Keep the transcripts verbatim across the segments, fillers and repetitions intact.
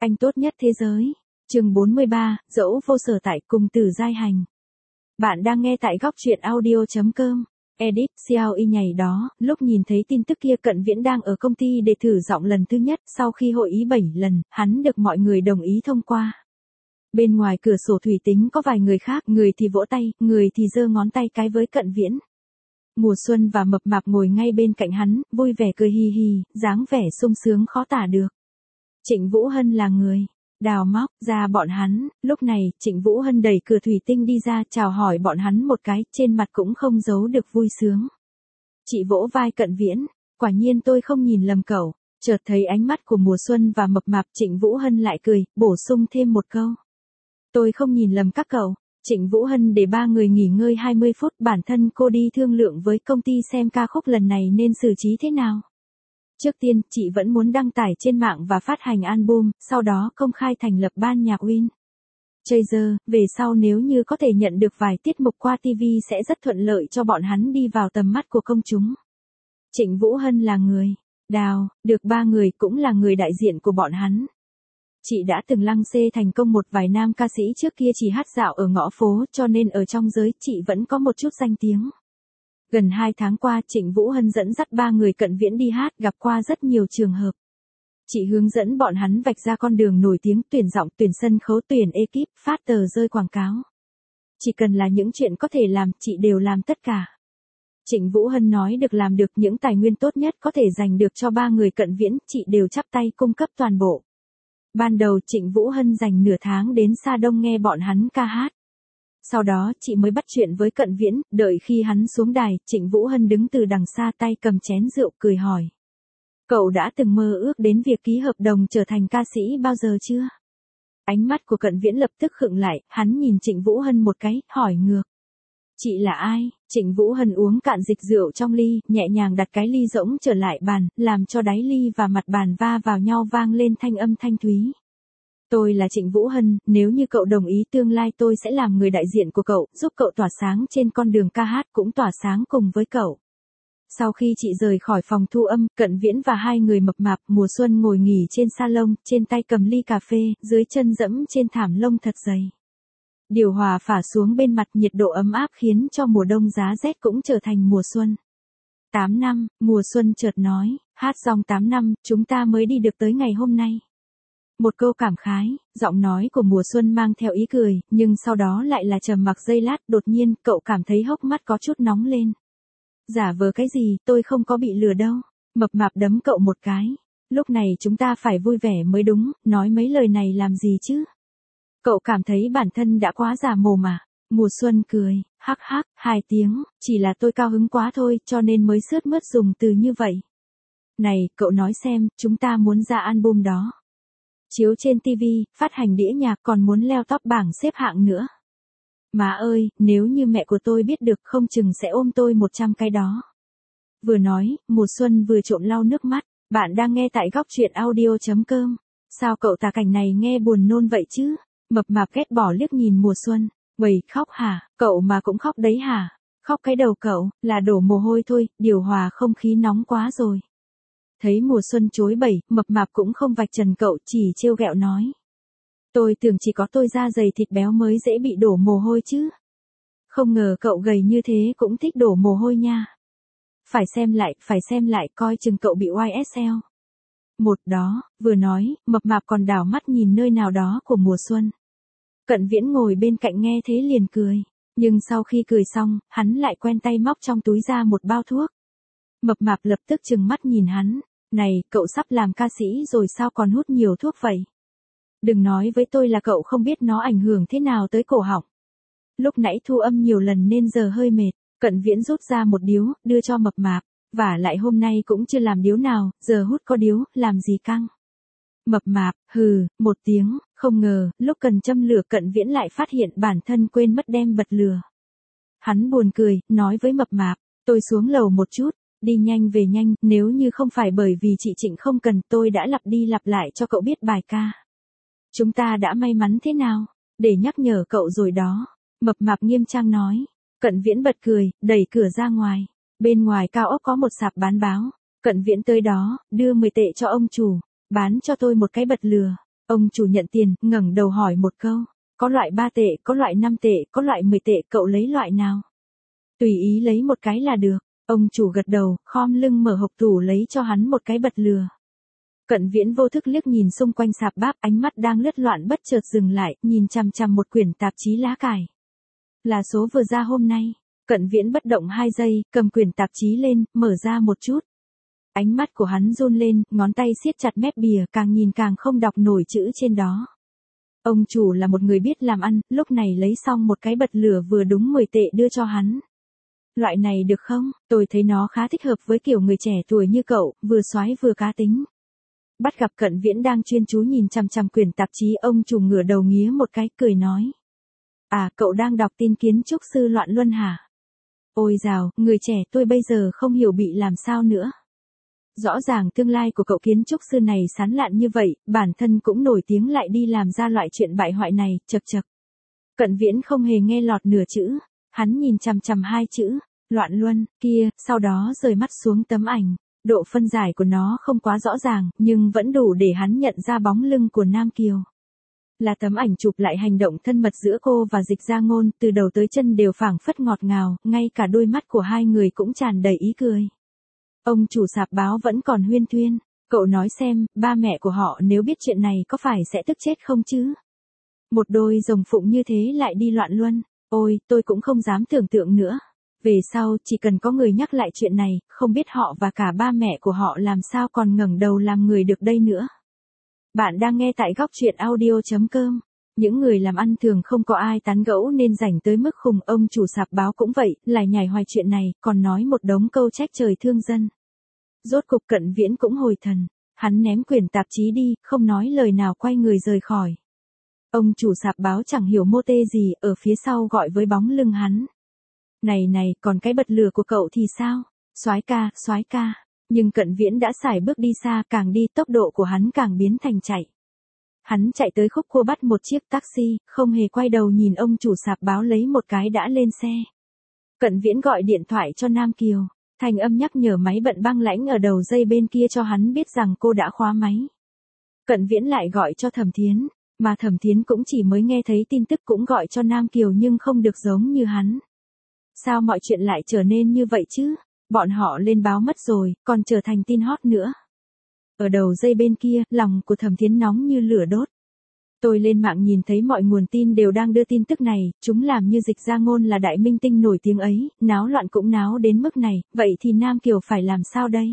Anh tốt nhất thế giới. Chương bốn mươi ba, dẫu vô sở tại cùng Tử Giai Hành. Bạn đang nghe tại góc truyện audio chấm com. Edit, xê i nhảy đó, lúc nhìn thấy tin tức kia Cận Viễn đang ở công ty để thử giọng lần thứ nhất sau khi hội ý bảy lần, hắn được mọi người đồng ý thông qua. Bên ngoài cửa sổ thủy tính có vài người khác, người thì vỗ tay, người thì giơ ngón tay cái với Cận Viễn. Mùa Xuân và Mập Mạp ngồi ngay bên cạnh hắn, vui vẻ cười hì hì, dáng vẻ sung sướng khó tả được. Trịnh Vũ Hân là người đào móc ra bọn hắn, lúc này, Trịnh Vũ Hân đẩy cửa thủy tinh đi ra chào hỏi bọn hắn một cái, trên mặt cũng không giấu được vui sướng. Chị vỗ vai Cận Viễn, quả nhiên tôi không nhìn lầm cậu, chợt thấy ánh mắt của Mùa Xuân và Mập Mạp, Trịnh Vũ Hân lại cười, bổ sung thêm một câu. Tôi không nhìn lầm các cậu. Trịnh Vũ Hân để ba người nghỉ ngơi hai mươi phút, bản thân cô đi thương lượng với công ty xem ca khúc lần này nên xử trí thế nào. Trước tiên, chị vẫn muốn đăng tải trên mạng và phát hành album, sau đó công khai thành lập ban nhạc Win Chaser, về sau nếu như có thể nhận được vài tiết mục qua ti vi sẽ rất thuận lợi cho bọn hắn đi vào tầm mắt của công chúng. Trịnh Vũ Hân là người đào, được ba người cũng là người đại diện của bọn hắn. Chị đã từng lăng xê thành công một vài nam ca sĩ trước kia chỉ hát dạo ở ngõ phố cho nên ở trong giới chị vẫn có một chút danh tiếng. Gần hai tháng qua Trịnh Vũ Hân dẫn dắt ba người Cận Viễn đi hát gặp qua rất nhiều trường hợp. Chị hướng dẫn bọn hắn vạch ra con đường nổi tiếng, tuyển giọng, tuyển sân khấu, tuyển ekip, phát tờ rơi quảng cáo. Chỉ cần là những chuyện có thể làm, chị đều làm tất cả. Trịnh Vũ Hân nói được làm được, những tài nguyên tốt nhất có thể dành được cho ba người Cận Viễn, chị đều chắp tay cung cấp toàn bộ. Ban đầu Trịnh Vũ Hân dành nửa tháng đến Sa Đông nghe bọn hắn ca hát. Sau đó chị mới bắt chuyện với Cận Viễn, đợi khi hắn xuống đài, Trịnh Vũ Hân đứng từ đằng xa tay cầm chén rượu cười hỏi. Cậu đã từng mơ ước đến việc ký hợp đồng trở thành ca sĩ bao giờ chưa? Ánh mắt của Cận Viễn lập tức khựng lại, hắn nhìn Trịnh Vũ Hân một cái, hỏi ngược. Chị là ai? Trịnh Vũ Hân uống cạn dịch rượu trong ly, nhẹ nhàng đặt cái ly rỗng trở lại bàn, làm cho đáy ly và mặt bàn va vào nhau vang lên thanh âm thanh thúy. Tôi là Trịnh Vũ Hân, nếu như cậu đồng ý tương lai tôi sẽ làm người đại diện của cậu, giúp cậu tỏa sáng trên con đường ca hát cũng tỏa sáng cùng với cậu. Sau khi chị rời khỏi phòng thu âm, Cận Viễn và hai người Mập Mạp, Mùa Xuân ngồi nghỉ trên salon, trên tay cầm ly cà phê, dưới chân dẫm trên thảm lông thật dày. Điều hòa phả xuống bên mặt, nhiệt độ ấm áp khiến cho mùa đông giá rét cũng trở thành mùa xuân. tám năm, Mùa Xuân chợt nói, hát xong tám năm, chúng ta mới đi được tới ngày hôm nay. Một câu cảm khái, giọng nói của Mùa Xuân mang theo ý cười, nhưng sau đó lại là trầm mặc giây lát, đột nhiên, cậu cảm thấy hốc mắt có chút nóng lên. Giả vờ cái gì, tôi không có bị lừa đâu. Mập Mạp đấm cậu một cái. Lúc này chúng ta phải vui vẻ mới đúng, nói mấy lời này làm gì chứ? Cậu cảm thấy bản thân đã quá già mồm à? Mùa Xuân cười, hắc hắc, hai tiếng, chỉ là tôi cao hứng quá thôi, cho nên mới sướt mướt dùng từ như vậy. Này, cậu nói xem, chúng ta muốn ra album đó. Chiếu trên ti vi, phát hành đĩa nhạc, còn muốn leo top bảng xếp hạng nữa. Má ơi, nếu như mẹ của tôi biết được không chừng sẽ ôm tôi một trăm cái đó. Vừa nói, Mùa Xuân vừa trộm lau nước mắt. Bạn đang nghe tại góc truyện audio chấm com. Sao cậu tà cảnh này nghe buồn nôn vậy chứ? Mập Mạp ghét bỏ liếc nhìn Mùa Xuân. Uầy, khóc hả? Cậu mà cũng khóc đấy hả? Khóc cái đầu cậu, là đổ mồ hôi thôi, điều hòa không khí nóng quá rồi. Thấy Mùa Xuân chối bẩy, Mập Mạp cũng không vạch trần cậu, chỉ trêu ghẹo nói. Tôi tưởng chỉ có tôi da dày thịt béo mới dễ bị đổ mồ hôi chứ. Không ngờ cậu gầy như thế cũng thích đổ mồ hôi nha. Phải xem lại, phải xem lại, coi chừng cậu bị oai ét eo. Một đó, vừa nói, Mập Mạp còn đảo mắt nhìn nơi nào đó của Mùa Xuân. Cận Viễn ngồi bên cạnh nghe thế liền cười. Nhưng sau khi cười xong, hắn lại quen tay móc trong túi ra một bao thuốc. Mập Mạp lập tức trừng mắt nhìn hắn. Này, cậu sắp làm ca sĩ rồi sao còn hút nhiều thuốc vậy? Đừng nói với tôi là cậu không biết nó ảnh hưởng thế nào tới cổ họng. Lúc nãy thu âm nhiều lần nên giờ hơi mệt. Cận Viễn rút ra một điếu, đưa cho Mập Mạp. Và lại hôm nay cũng chưa làm điếu nào, giờ hút có điếu, làm gì căng. Mập Mạp, hừ, một tiếng, không ngờ, lúc cần châm lửa Cận Viễn lại phát hiện bản thân quên mất đem bật lửa. Hắn buồn cười, nói với Mập Mạp, tôi xuống lầu một chút, đi nhanh về nhanh, nếu như không phải bởi vì chị Trịnh không cần tôi đã lặp đi lặp lại cho cậu biết bài ca. Chúng ta đã may mắn thế nào, để nhắc nhở cậu rồi đó. Mập Mạp nghiêm trang nói. Cận Viễn bật cười, đẩy cửa ra ngoài. Bên ngoài cao ốc có một sạp bán báo. Cận Viễn tới đó, đưa mười tệ cho ông chủ. Bán cho tôi một cái bật lửa. Ông chủ nhận tiền, ngẩng đầu hỏi một câu. Có loại ba tệ, có loại năm tệ, có loại mười tệ, cậu lấy loại nào? Tùy ý lấy một cái là được. Ông chủ gật đầu, khom lưng mở hộc tủ lấy cho hắn một cái bật lừa. Cận Viễn vô thức liếc nhìn xung quanh sạp báp, ánh mắt đang lướt loạn bất chợt dừng lại, nhìn chằm chằm một quyển tạp chí lá cải. Là số vừa ra hôm nay. Cận Viễn bất động hai giây, cầm quyển tạp chí lên, mở ra một chút. Ánh mắt của hắn run lên, ngón tay siết chặt mép bìa, càng nhìn càng không đọc nổi chữ trên đó. Ông chủ là một người biết làm ăn, lúc này lấy xong một cái bật lửa vừa đúng mười tệ đưa cho hắn. Loại này được không? Tôi thấy nó khá thích hợp với kiểu người trẻ tuổi như cậu, vừa xoái vừa cá tính. Bắt gặp Cận Viễn đang chuyên chú nhìn chằm chằm quyển tạp chí, ông chủ ngửa đầu nghía một cái, cười nói. À, cậu đang đọc tin kiến trúc sư Loạn Luân hả? Ôi dào, người trẻ tôi bây giờ không hiểu bị làm sao nữa. Rõ ràng tương lai của cậu kiến trúc sư này sán lạn như vậy, bản thân cũng nổi tiếng lại đi làm ra loại chuyện bại hoại này, chật chật. Cận Viễn không hề nghe lọt nửa chữ, hắn nhìn chằm chằm hai chữ, Loạn Luân, kia, sau đó rời mắt xuống tấm ảnh. Độ phân giải của nó không quá rõ ràng, nhưng vẫn đủ để hắn nhận ra bóng lưng của Nam Kiều. Là tấm ảnh chụp lại hành động thân mật giữa cô và Dịch Gia Ngôn, từ đầu tới chân đều phảng phất ngọt ngào, ngay cả đôi mắt của hai người cũng tràn đầy ý cười. Ông chủ sạp báo vẫn còn huyên thuyên, cậu nói xem, ba mẹ của họ nếu biết chuyện này có phải sẽ tức chết không chứ? Một đôi rồng phụng như thế lại đi Loạn Luân, ôi, tôi cũng không dám tưởng tượng nữa. Về sau, chỉ cần có người nhắc lại chuyện này, không biết họ và cả ba mẹ của họ làm sao còn ngẩng đầu làm người được đây nữa. Bạn đang nghe tại góc truyện audio chấm com. Những người làm ăn thường không có ai tán gẫu nên rảnh tới mức khùng, ông chủ sạp báo cũng vậy, lại nhảy hoài chuyện này, còn nói một đống câu trách trời thương dân. Rốt cục Cận Viễn cũng hồi thần, hắn ném quyển tạp chí đi, không nói lời nào quay người rời khỏi. Ông chủ sạp báo chẳng hiểu mô tê gì, ở phía sau gọi với bóng lưng hắn. Này này, còn cái bật lửa của cậu thì sao? Soái ca, soái ca. Nhưng Cận Viễn đã sải bước đi xa, càng đi tốc độ của hắn càng biến thành chạy. Hắn chạy tới khúc cua bắt một chiếc taxi, không hề quay đầu nhìn ông chủ sạp báo lấy một cái đã lên xe. Cận Viễn gọi điện thoại cho Nam Kiều, thanh âm nhắc nhở máy bận băng lãnh ở đầu dây bên kia cho hắn biết rằng cô đã khóa máy. Cận Viễn lại gọi cho Thẩm Thiến, mà Thẩm Thiến cũng chỉ mới nghe thấy tin tức cũng gọi cho Nam Kiều nhưng không được giống như hắn. Sao mọi chuyện lại trở nên như vậy chứ? Bọn họ lên báo mất rồi, còn trở thành tin hot nữa. Ở đầu dây bên kia, lòng của Thẩm Thiến nóng như lửa đốt. Tôi lên mạng nhìn thấy mọi nguồn tin đều đang đưa tin tức này, chúng làm như Dịch Gia Ngôn là đại minh tinh nổi tiếng ấy, náo loạn cũng náo đến mức này, vậy thì Nam Kiều phải làm sao đây?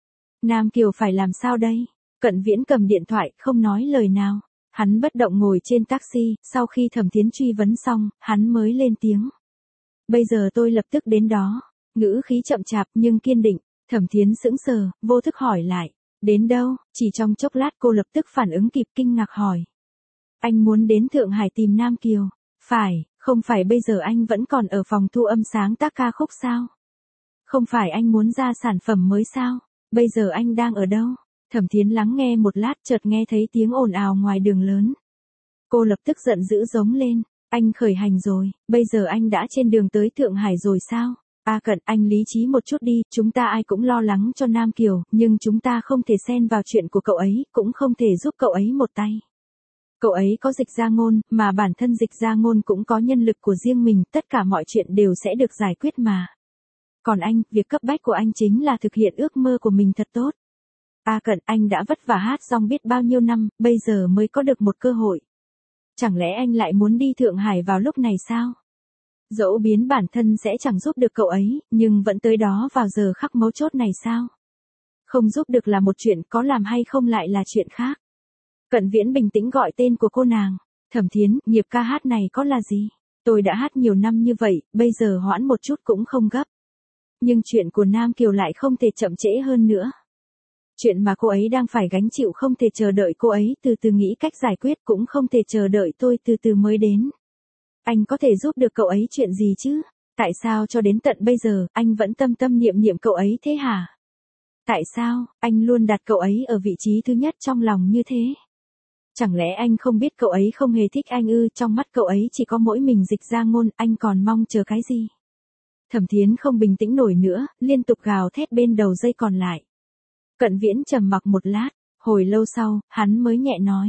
Nam Kiều phải làm sao đây? Cận Viễn cầm điện thoại, không nói lời nào. Hắn bất động ngồi trên taxi, sau khi Thẩm Thiến truy vấn xong, hắn mới lên tiếng. Bây giờ tôi lập tức đến đó. Ngữ khí chậm chạp nhưng kiên định. Thẩm Thiến sững sờ, vô thức hỏi lại. Đến đâu? Chỉ trong chốc lát cô lập tức phản ứng kịp, kinh ngạc hỏi. Anh muốn đến Thượng Hải tìm Nam Kiều. Phải, không phải bây giờ anh vẫn còn ở phòng thu âm sáng tác ca khúc sao? Không phải anh muốn ra sản phẩm mới sao? Bây giờ anh đang ở đâu? Thẩm Thiến lắng nghe một lát, chợt nghe thấy tiếng ồn ào ngoài đường lớn. Cô lập tức giận dữ giống lên. Anh khởi hành rồi, bây giờ anh đã trên đường tới Thượng Hải rồi sao? À Cận, anh lý trí một chút đi, chúng ta ai cũng lo lắng cho Nam Kiều, nhưng chúng ta không thể xen vào chuyện của cậu ấy, cũng không thể giúp cậu ấy một tay. Cậu ấy có Dịch Gia Ngôn, mà bản thân Dịch Gia Ngôn cũng có nhân lực của riêng mình, tất cả mọi chuyện đều sẽ được giải quyết mà. Còn anh, việc cấp bách của anh chính là thực hiện ước mơ của mình thật tốt. À Cận, anh đã vất vả hát xong biết bao nhiêu năm, bây giờ mới có được một cơ hội. Chẳng lẽ anh lại muốn đi Thượng Hải vào lúc này sao? Dẫu biến bản thân sẽ chẳng giúp được cậu ấy, nhưng vẫn tới đó vào giờ khắc mấu chốt này sao? Không giúp được là một chuyện, có làm hay không lại là chuyện khác. Cận Viễn bình tĩnh gọi tên của cô nàng. Thẩm Thiến, nghiệp ca hát này có là gì? Tôi đã hát nhiều năm như vậy, bây giờ hoãn một chút cũng không gấp. Nhưng chuyện của Nam Kiều lại không thể chậm trễ hơn nữa. Chuyện mà cô ấy đang phải gánh chịu không thể chờ đợi cô ấy từ từ nghĩ cách giải quyết, cũng không thể chờ đợi tôi từ từ mới đến. Anh có thể giúp được cậu ấy chuyện gì chứ? Tại sao cho đến tận bây giờ, anh vẫn tâm tâm niệm niệm cậu ấy thế hả? Tại sao, anh luôn đặt cậu ấy ở vị trí thứ nhất trong lòng như thế? Chẳng lẽ anh không biết cậu ấy không hề thích anh ư? Trong mắt cậu ấy chỉ có mỗi mình Dịch Gia Ngôn, anh còn mong chờ cái gì? Thẩm Thiến không bình tĩnh nổi nữa, liên tục gào thét bên đầu dây còn lại. Cận Viễn trầm mặc một lát, hồi lâu sau, hắn mới nhẹ nói.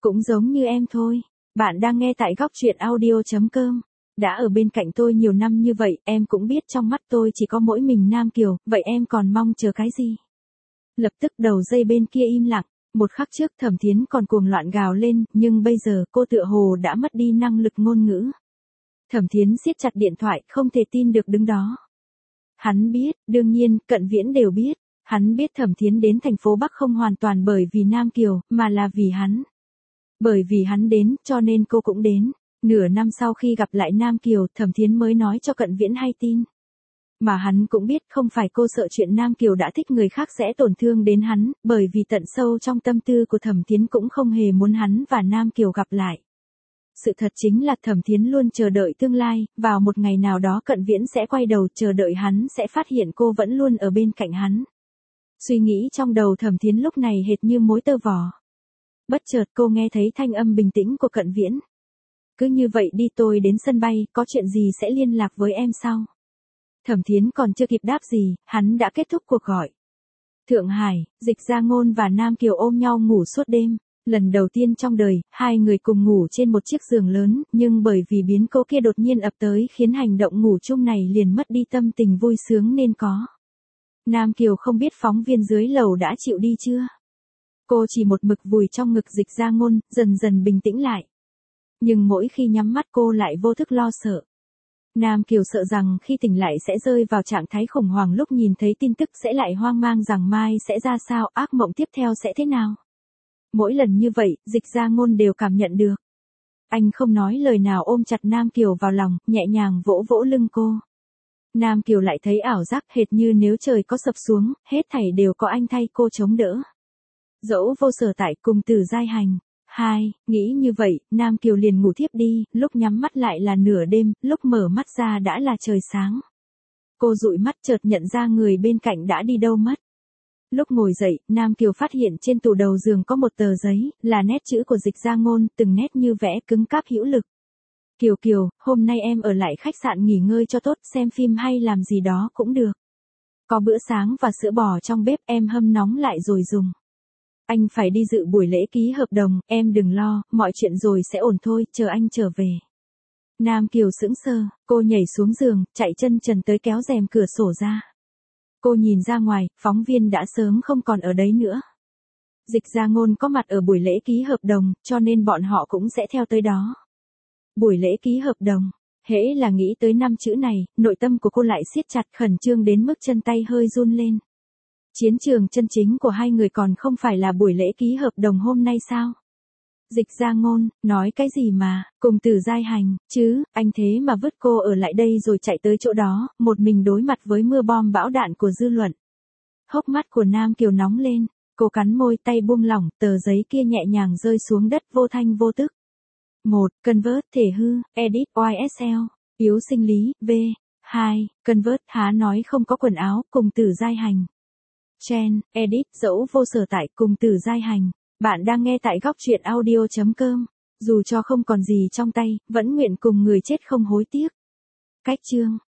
Cũng giống như em thôi. Bạn đang nghe tại góc chuyện audio chấm com. Đã ở bên cạnh tôi nhiều năm như vậy, em cũng biết trong mắt tôi chỉ có mỗi mình Nam Kiều, vậy em còn mong chờ cái gì? Lập tức đầu dây bên kia im lặng, một khắc trước Thẩm Thiến còn cuồng loạn gào lên, nhưng bây giờ cô tựa hồ đã mất đi năng lực ngôn ngữ. Thẩm Thiến siết chặt điện thoại, không thể tin được đứng đó. Hắn biết, đương nhiên, Cận Viễn đều biết, hắn biết Thẩm Thiến đến thành phố Bắc không hoàn toàn bởi vì Nam Kiều, mà là vì hắn. Bởi vì hắn đến, cho nên cô cũng đến. Nửa năm sau khi gặp lại Nam Kiều, Thẩm Thiến mới nói cho Cận Viễn hay tin. Mà hắn cũng biết không phải cô sợ chuyện Nam Kiều đã thích người khác sẽ tổn thương đến hắn, bởi vì tận sâu trong tâm tư của Thẩm Thiến cũng không hề muốn hắn và Nam Kiều gặp lại. Sự thật chính là Thẩm Thiến luôn chờ đợi tương lai, vào một ngày nào đó Cận Viễn sẽ quay đầu chờ đợi hắn sẽ phát hiện cô vẫn luôn ở bên cạnh hắn. Suy nghĩ trong đầu Thẩm Thiến lúc này hệt như mối tơ vò. Bất chợt cô nghe thấy thanh âm bình tĩnh của Cận Viễn. Cứ như vậy đi, tôi đến sân bay, có chuyện gì sẽ liên lạc với em sau. Thẩm Thiến còn chưa kịp đáp gì, hắn đã kết thúc cuộc gọi. Thượng Hải, Dịch Gia Ngôn và Nam Kiều ôm nhau ngủ suốt đêm. Lần đầu tiên trong đời, hai người cùng ngủ trên một chiếc giường lớn, nhưng bởi vì biến cố kia đột nhiên ập tới khiến hành động ngủ chung này liền mất đi tâm tình vui sướng nên có. Nam Kiều không biết phóng viên dưới lầu đã chịu đi chưa. Cô chỉ một mực vùi trong ngực Dịch Gia Ngôn, dần dần bình tĩnh lại. Nhưng mỗi khi nhắm mắt cô lại vô thức lo sợ. Nam Kiều sợ rằng khi tỉnh lại sẽ rơi vào trạng thái khủng hoảng, lúc nhìn thấy tin tức sẽ lại hoang mang rằng mai sẽ ra sao, ác mộng tiếp theo sẽ thế nào. Mỗi lần như vậy, Dịch Gia Ngôn đều cảm nhận được. Anh không nói lời nào ôm chặt Nam Kiều vào lòng, nhẹ nhàng vỗ vỗ lưng cô. Nam Kiều lại thấy ảo giác hệt như nếu trời có sập xuống, hết thảy đều có anh thay cô chống đỡ. Dẫu vô sở tại cùng Từ Giai Hành. Hai, nghĩ như vậy, Nam Kiều liền ngủ thiếp đi, lúc nhắm mắt lại là nửa đêm, lúc mở mắt ra đã là trời sáng. Cô dụi mắt chợt nhận ra người bên cạnh đã đi đâu mất. Lúc ngồi dậy, Nam Kiều phát hiện trên tủ đầu giường có một tờ giấy, là nét chữ của Dịch Gia Ngôn, từng nét như vẽ cứng cáp hữu lực. Kiều Kiều, hôm nay em ở lại khách sạn nghỉ ngơi cho tốt, xem phim hay làm gì đó cũng được. Có bữa sáng và sữa bò trong bếp, em hâm nóng lại rồi dùng. Anh phải đi dự buổi lễ ký hợp đồng, em đừng lo, mọi chuyện rồi sẽ ổn thôi, chờ anh trở về. Nam Kiều sững sờ, cô nhảy xuống giường, chạy chân trần tới kéo rèm cửa sổ ra. Cô nhìn ra ngoài, phóng viên đã sớm không còn ở đấy nữa. Dịch Gia Ngôn có mặt ở buổi lễ ký hợp đồng, cho nên bọn họ cũng sẽ theo tới đó. Buổi lễ ký hợp đồng, hễ là nghĩ tới năm chữ này, nội tâm của cô lại siết chặt, khẩn trương đến mức chân tay hơi run lên. Chiến trường chân chính của hai người còn không phải là buổi lễ ký hợp đồng hôm nay sao? Dịch Gia Ngôn, nói cái gì mà, cùng Từ Giai Hành, chứ, anh thế mà vứt cô ở lại đây rồi chạy tới chỗ đó, một mình đối mặt với mưa bom bão đạn của dư luận. Hốc mắt của Nam Kiều nóng lên, cô cắn môi, tay buông lỏng, tờ giấy kia nhẹ nhàng rơi xuống đất vô thanh vô tức. một. Convert thể hư, edit i ét lờ, yếu sinh lý, v. hai. Convert há nói không có quần áo, cùng Từ Giai Hành. Chen, edit dẫu vô sở tại, cùng Từ Giai Hành. Bạn đang nghe tại góc chuyện audio chấm com. Dù cho không còn gì trong tay, vẫn nguyện cùng người chết không hối tiếc. Cách chương.